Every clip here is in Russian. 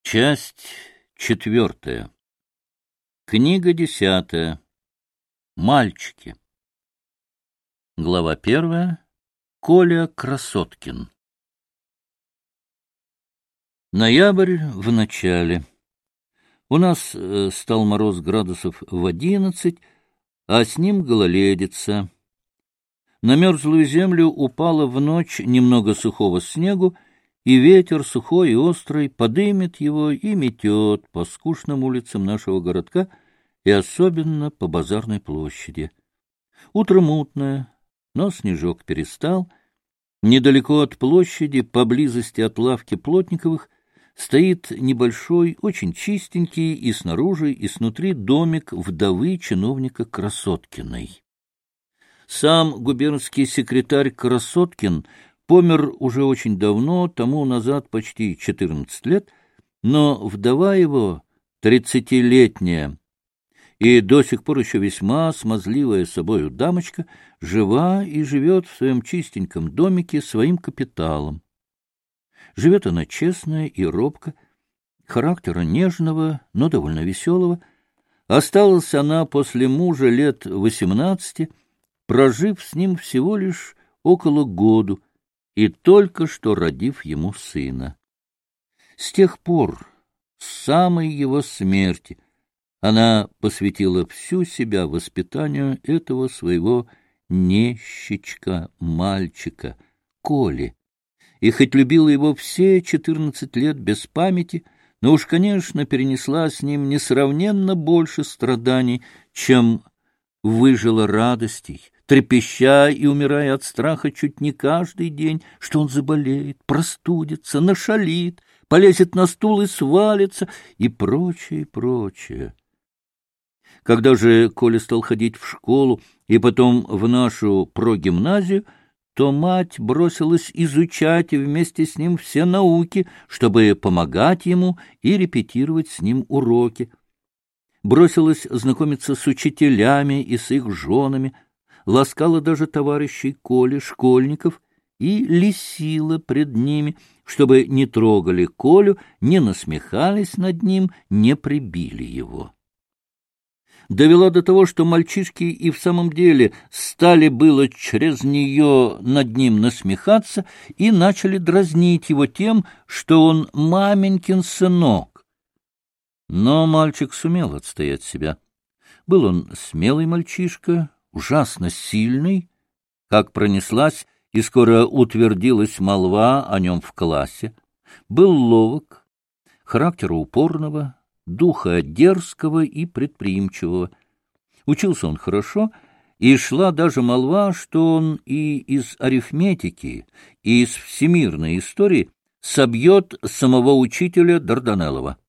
Часть 4. Книга 10. Мальчики. Глава 1. Коля Красоткин. Ноябрь в начале. У нас стал мороз градусов в 11, а с ним гололедица. На мерзлую землю упало в ночь немного сухого снегу, и ветер сухой и острый подымет его и метет по скучным улицам нашего городка и особенно по базарной площади. Утро мутное, но снежок перестал. Недалеко от площади, поблизости от лавки Плотниковых, стоит небольшой, очень чистенький и снаружи, и снутри домик вдовы чиновника Красоткиной. Сам губернский секретарь Красоткин помер уже очень давно, тому назад почти 14 лет, но вдова его, 30-летняя, и до сих пор еще весьма смазливая собою дамочка, жива и живет в своем чистеньком домике своим капиталом. Живет она честно и робко, характера нежного, но довольно веселого. Осталась она после мужа лет 18, прожив с ним всего лишь около году, и только что родив ему сына. С тех пор, с самой его смерти, она посвятила всю себя воспитанию этого своего нещечка, мальчика, Коли, и хоть любила его все 14 лет без памяти, но уж, конечно, перенесла с ним несравненно больше страданий, чем выжила радостей, трепеща и умирая от страха чуть не каждый день, что он заболеет, простудится, нашалит, полезет на стул и свалится, и прочее, прочее. Когда же Коля стал ходить в школу и потом в нашу прогимназию, то мать бросилась изучать вместе с ним все науки, чтобы помогать ему и репетировать с ним уроки. Бросилась знакомиться с учителями и с их женами, ласкала даже товарищей Коли, школьников, и лесила пред ними, чтобы не трогали Колю, не насмехались над ним, не прибили его. Довела до того, что мальчишки и в самом деле стали было через нее над ним насмехаться и начали дразнить его тем, что он маменькин сынок. Но мальчик сумел отстоять себя. Был он смелый мальчишка, ужасно сильный, как пронеслась и скоро утвердилась молва о нем в классе. Был ловок, характера упорного, духа дерзкого и предприимчивого. Учился он хорошо, и шла даже молва, что он и из арифметики, и из всемирной истории собьет самого учителя Дарданеллова.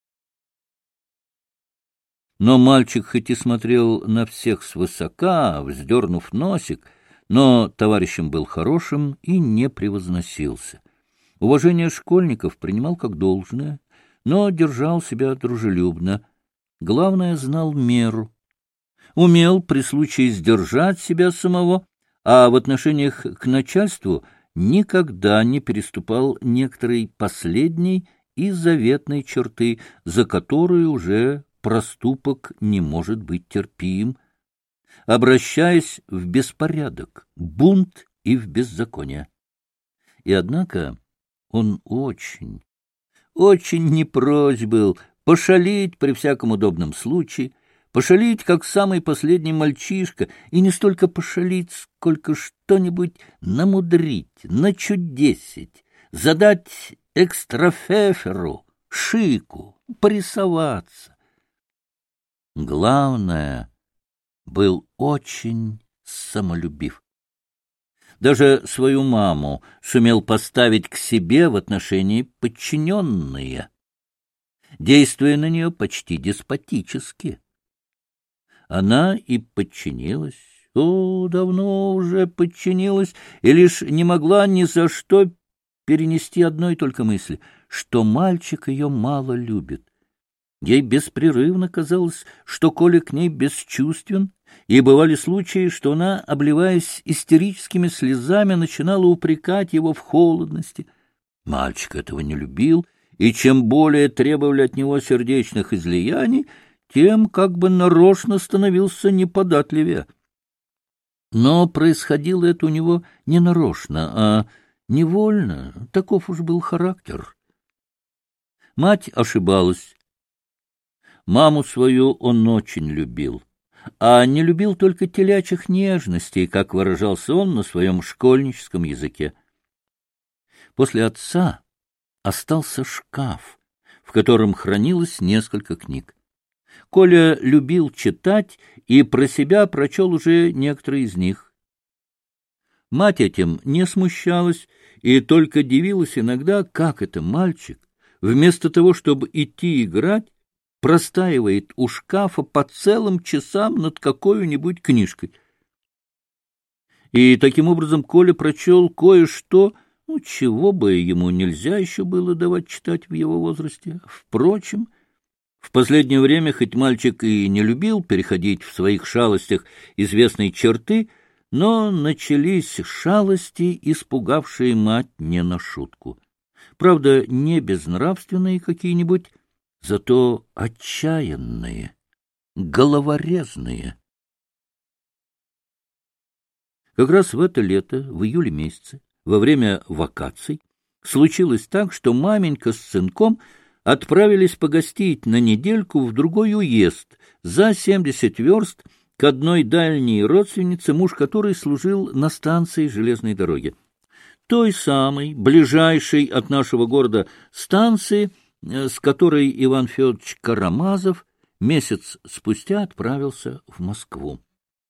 Но мальчик хоть и смотрел на всех свысока, вздернув носик, но товарищем был хорошим и не превозносился. Уважение школьников принимал как должное, но держал себя дружелюбно. Главное, знал меру. Умел при случае сдержать себя самого, а в отношениях к начальству никогда не переступал некоторой последней и заветной черты, за которую уже проступок не может быть терпим, обращаясь в беспорядок, бунт и в беззаконие. И однако он очень не прочь был пошалить при всяком удобном случае, пошалить, как самый последний мальчишка, и не столько пошалить, сколько что-нибудь намудрить, начудесить, задать экстрафеферу, шику, порисоваться. Главное, был очень самолюбив. Даже свою маму сумел поставить к себе в отношении подчиненные, действуя на нее почти деспотически. Она и подчинилась, давно уже подчинилась, и лишь не могла ни за что перенести одной только мысли, что мальчик ее мало любит. Ей беспрерывно казалось, что Коля к ней бесчувствен, и бывали случаи, что она, обливаясь истерическими слезами, начинала упрекать его в холодности. Мальчик этого не любил и чем более требовали от него сердечных излияний, тем как бы нарочно становился неподатливее. Но происходило это у него не нарочно, а невольно, таков уж был характер. Мать ошибалась. Маму свою он очень любил, а не любил только телячьих нежностей, как выражался он на своем школьническом языке. После отца остался шкаф, в котором хранилось несколько книг. Коля любил читать и про себя прочел уже некоторые из них. Мать этим не смущалась и только дивилась иногда, как это мальчик, вместо того, чтобы идти играть, простаивает у шкафа по целым часам над какой-нибудь книжкой. И таким образом Коля прочел кое-что, чего бы ему нельзя еще было давать читать в его возрасте. Впрочем, в последнее время, хоть мальчик и не любил переходить в своих шалостях известные черты, но начались шалости, испугавшие мать не на шутку. Правда, не безнравственные какие-нибудь, зато отчаянные, головорезные. Как раз в это лето, в июле месяце, во время вакаций, случилось так, что маменька с сынком отправились погостить на недельку в другой уезд, за 70 верст, к одной дальней родственнице, муж которой служил на станции железной дороги. Той самой, ближайшей от нашего города станции, с которой Иван Федорович Карамазов месяц спустя отправился в Москву.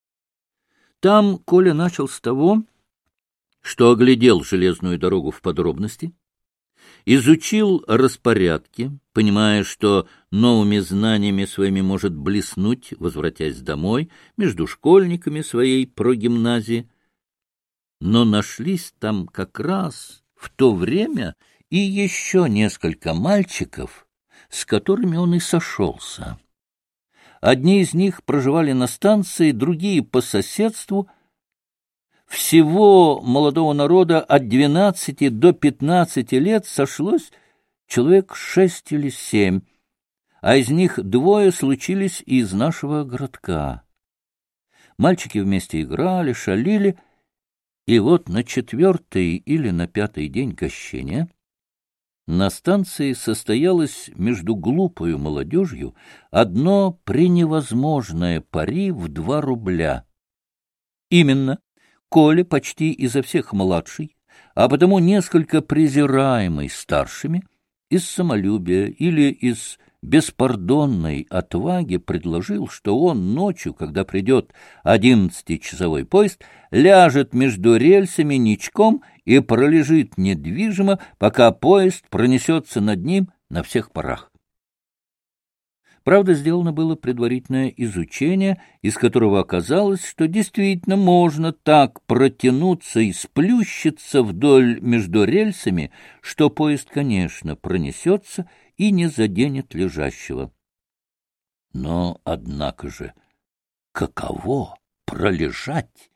Там Коля начал с того, что оглядел железную дорогу в подробности, изучил распорядки, понимая, что новыми знаниями своими может блеснуть, возвратясь домой, между школьниками своей прогимназии. Но нашлись там как раз в то время и еще несколько мальчиков, с которыми он и сошелся. Одни из них проживали на станции, другие по соседству. Всего молодого народа от 12 до 15 лет сошлось человек 6 или 7, а из них 2 случились из нашего городка. Мальчики вместе играли, шалили, и вот на 4-й или на 5-й день гощения на станции состоялось между глупою молодежью одно преневозможное пари в 2 рубля. Именно Коля почти изо всех младший, а потому несколько презираемый старшими, из самолюбия или из беспардонной отваги предложил, что он ночью, когда придет 11-часовой поезд, ляжет между рельсами ничком и пролежит недвижимо, пока поезд пронесется над ним на всех парах. Правда, сделано было предварительное изучение, из которого оказалось, что действительно можно так протянуться и сплющиться вдоль между рельсами, что поезд, конечно, пронесется и не заденет лежащего. Но, однако же, каково пролежать?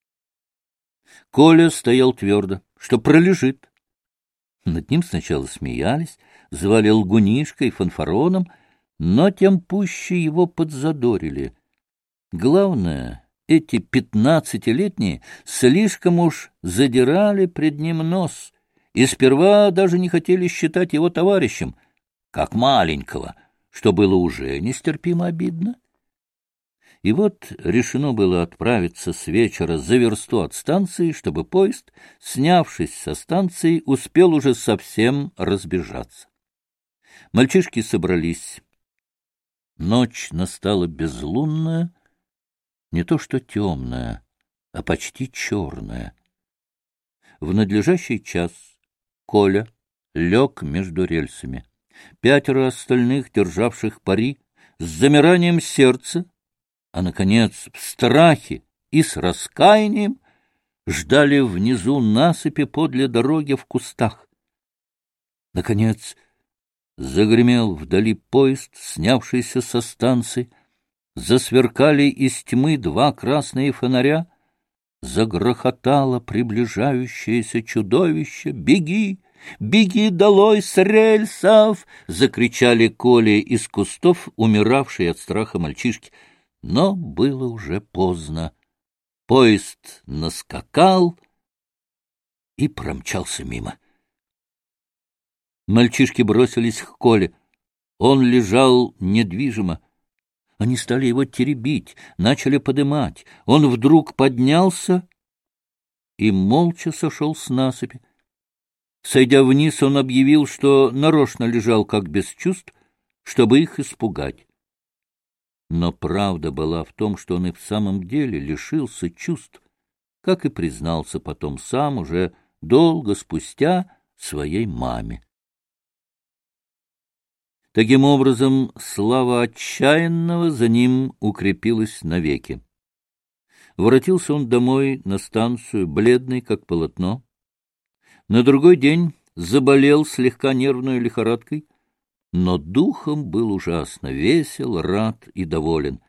Коля стоял твердо, что пролежит. Над ним сначала смеялись, звали лгунишкой, фанфароном, но тем пуще его подзадорили. Главное, эти 15-летние слишком уж задирали пред ним нос и сперва даже не хотели считать его товарищем, как маленького, что было уже нестерпимо обидно. И вот решено было отправиться с вечера за версту от станции, чтобы поезд, снявшись со станции, успел уже совсем разбежаться. Мальчишки собрались. Ночь настала безлунная, не то что темная, а почти черная. В надлежащий час Коля лег между рельсами. 5 остальных, державших пари, с замиранием сердца, а, наконец, в страхе и с раскаянием, ждали внизу насыпи подле дороги в кустах. Наконец, загремел вдали поезд, снявшийся со станции, засверкали из тьмы 2 красные фонаря, загрохотало приближающееся чудовище. «Беги! «Беги долой с рельсов!» — закричали Коле из кустов, умиравшие от страха мальчишки. Но было уже поздно. Поезд наскакал и промчался мимо. Мальчишки бросились к Коле. Он лежал недвижимо. Они стали его теребить, начали подымать. Он вдруг поднялся и молча сошел с насыпи. Сойдя вниз, он объявил, что нарочно лежал как без чувств, чтобы их испугать. Но правда была в том, что он и в самом деле лишился чувств, как и признался потом сам уже долго спустя своей маме. Таким образом, слава отчаянного за ним укрепилась навеки. Воротился он домой на станцию, бледный, как полотно. На другой день заболел слегка нервной лихорадкой, но духом был ужасно весел, рад и доволен.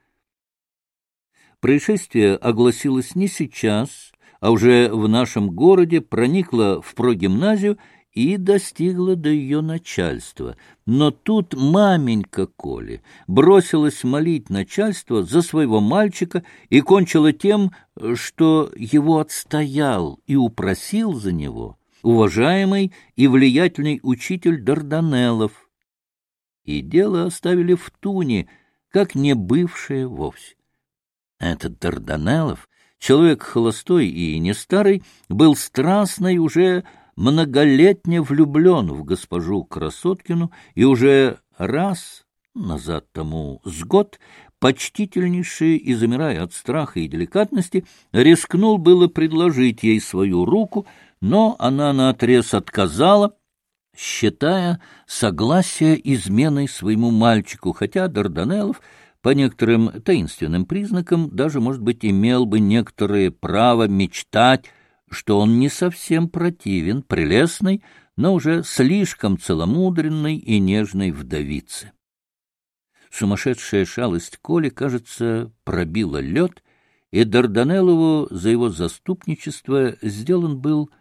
Происшествие огласилось не сейчас, а уже в нашем городе проникло в прогимназию и достигло до ее начальства. Но тут маменька Коли бросилась молить начальство за своего мальчика и кончила тем, что его отстоял и упросил за него уважаемый и влиятельный учитель Дарданеллов. И дело оставили в туне, как не бывшее вовсе. Этот Дарданеллов, человек холостой и не старый, был страстно и уже многолетне влюблен в госпожу Красоткину и уже раз назад тому с год, почтительнейший и замирая от страха и деликатности, рискнул было предложить ей свою руку, но она наотрез отказала, считая согласие изменой своему мальчику, хотя Дарданеллов по некоторым таинственным признакам даже, может быть, имел бы некоторое право мечтать, что он не совсем противен прелестной, но уже слишком целомудренной и нежной вдовице. Сумасшедшая шалость Коли, кажется, пробила лед, и Дарданеллову за его заступничество сделан был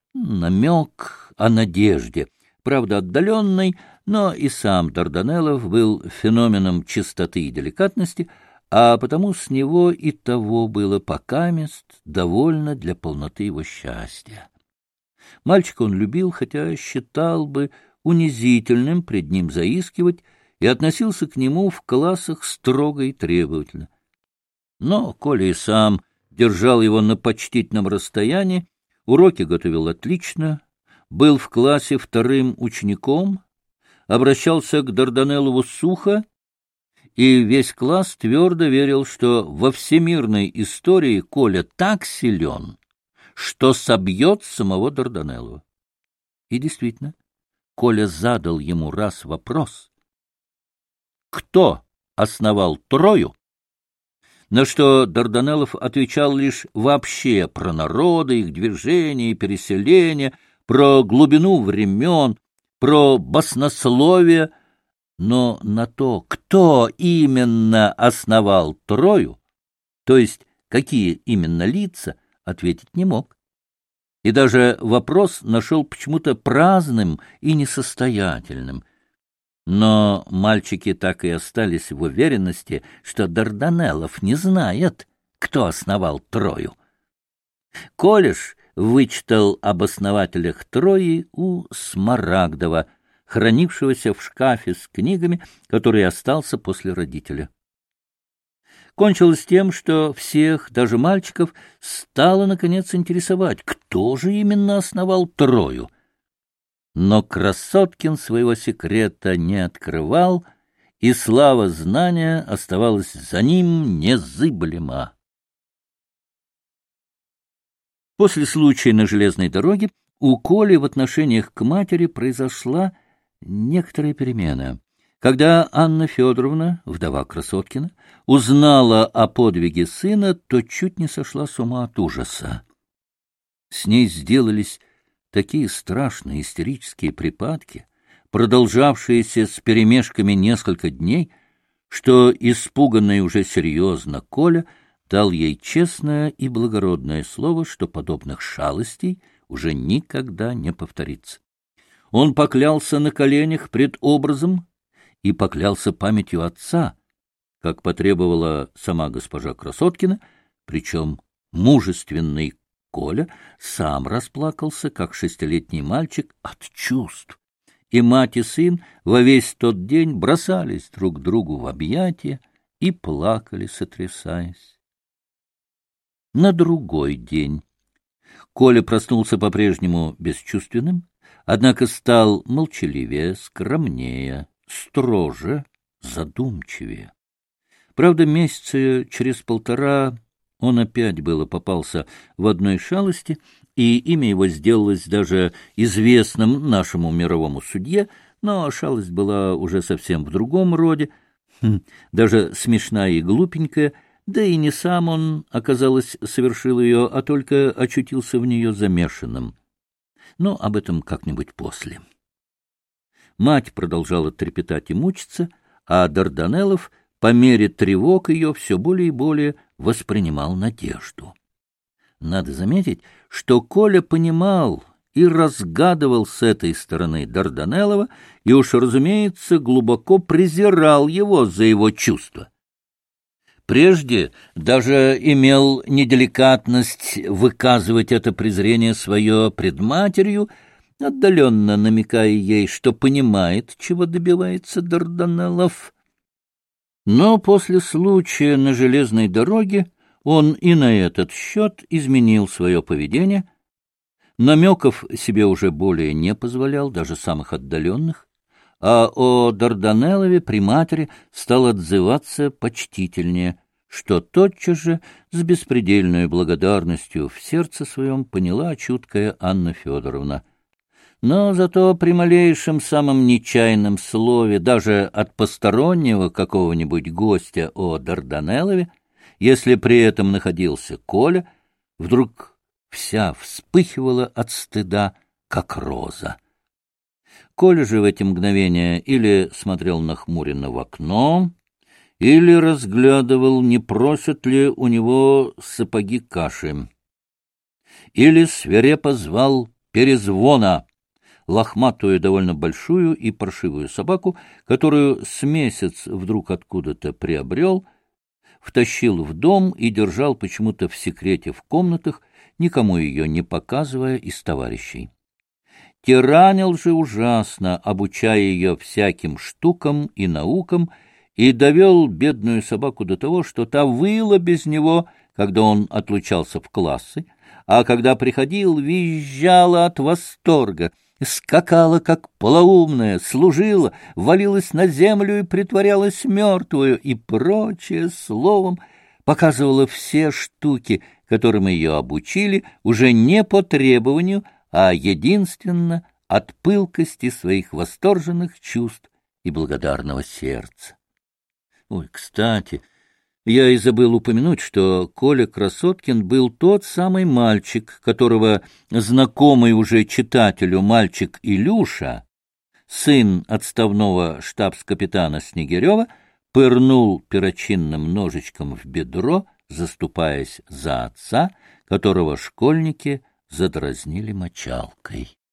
намек о надежде, правда отдаленной, но и сам Дарданеллов был феноменом чистоты и деликатности, а потому с него и того было покамест довольно для полноты его счастья. Мальчика он любил, хотя считал бы унизительным пред ним заискивать и относился к нему в классах строго и требовательно. Но Коля и сам держал его на почтительном расстоянии, уроки готовил отлично, был в классе вторым учеником, обращался к Дарданеллову сухо, и весь класс твердо верил, что во всемирной истории Коля так силен, что собьет самого Дарданеллова. И действительно, Коля задал ему раз вопрос: «Кто основал Трою?» На что Дарданеллов отвечал лишь вообще про народы, их движения и переселения, про глубину времен, про баснословие, но на то, кто именно основал Трою, то есть какие именно лица, ответить не мог. И даже вопрос нашел почему-то праздным и несостоятельным. Но мальчики так и остались в уверенности, что Дарданеллов не знает, кто основал Трою. Колеш вычитал об основателях Трои у Смарагдова, хранившегося в шкафе с книгами, который остался после родителя. Кончилось тем, что всех, даже мальчиков, стало, наконец, интересовать, кто же именно основал Трою. Но Красоткин своего секрета не открывал, и слава знания оставалась за ним незыблема. После случая на железной дороге у Коли в отношениях к матери произошла некоторая перемена. Когда Анна Федоровна, вдова Красоткина, узнала о подвиге сына, то чуть не сошла с ума от ужаса. С ней сделались такие страшные истерические припадки, продолжавшиеся с перемешками несколько дней, что испуганный уже серьезно Коля дал ей честное и благородное слово, что подобных шалостей уже никогда не повторится. Он поклялся на коленях пред образом и поклялся памятью отца, как потребовала сама госпожа Красоткина, причем мужественный Коля сам расплакался, как 6-летний мальчик, от чувств, и мать и сын во весь тот день бросались друг другу в объятия и плакали, сотрясаясь. На другой день Коля проснулся по-прежнему бесчувственным, однако стал молчаливее, скромнее, строже, задумчивее. Правда, месяца через 1,5 он опять было попался в одной шалости, и имя его сделалось даже известным нашему мировому судье, но шалость была уже совсем в другом роде, даже смешная и глупенькая, да и не сам он, оказалось, совершил ее, а только очутился в нее замешанным. Но об этом как-нибудь после. Мать продолжала трепетать и мучиться, а Дарданеллов по мере тревог ее все более и более воспринимал надежду. Надо заметить, что Коля понимал и разгадывал с этой стороны Дарданеллова и уж, разумеется, глубоко презирал его за его чувства. Прежде даже имел неделикатность выказывать это презрение свое пред матерью, отдаленно намекая ей, что понимает, чего добивается Дарданеллов. Но после случая на железной дороге он и на этот счет изменил свое поведение, намеков себе уже более не позволял, даже самых отдаленных, а о Дарданеллове при матери стал отзываться почтительнее, что тотчас же с беспредельной благодарностью в сердце своем поняла чуткая Анна Федоровна. Но зато при малейшем самом нечаянном слове, даже от постороннего какого-нибудь гостя о Дарданеллове, если при этом находился Коля, вдруг вся вспыхивала от стыда, как роза. Коля же в эти мгновения или смотрел нахмуренно в окно, или разглядывал, не просят ли у него сапоги каши, или свирепо звал Перезвона, лохматую, довольно большую и паршивую собаку, которую с месяц вдруг откуда-то приобрел, втащил в дом и держал почему-то в секрете в комнатах, никому ее не показывая из товарищей. Тиранил же ужасно, обучая ее всяким штукам и наукам, и довел бедную собаку до того, что та выла без него, когда он отлучался в классы, а когда приходил, визжала от восторга, скакала, как полоумная, служила, валилась на землю и притворялась мертвую, и прочее, словом, показывала все штуки, которым ее обучили, уже не по требованию, а единственно от пылкости своих восторженных чувств и благодарного сердца. Ой, кстати, я и забыл упомянуть, что Коля Красоткин был тот самый мальчик, которого знакомый уже читателю мальчик Илюша, сын отставного штабс-капитана Снегирева, пырнул перочинным ножичком в бедро, заступаясь за отца, которого школьники задразнили мочалкой.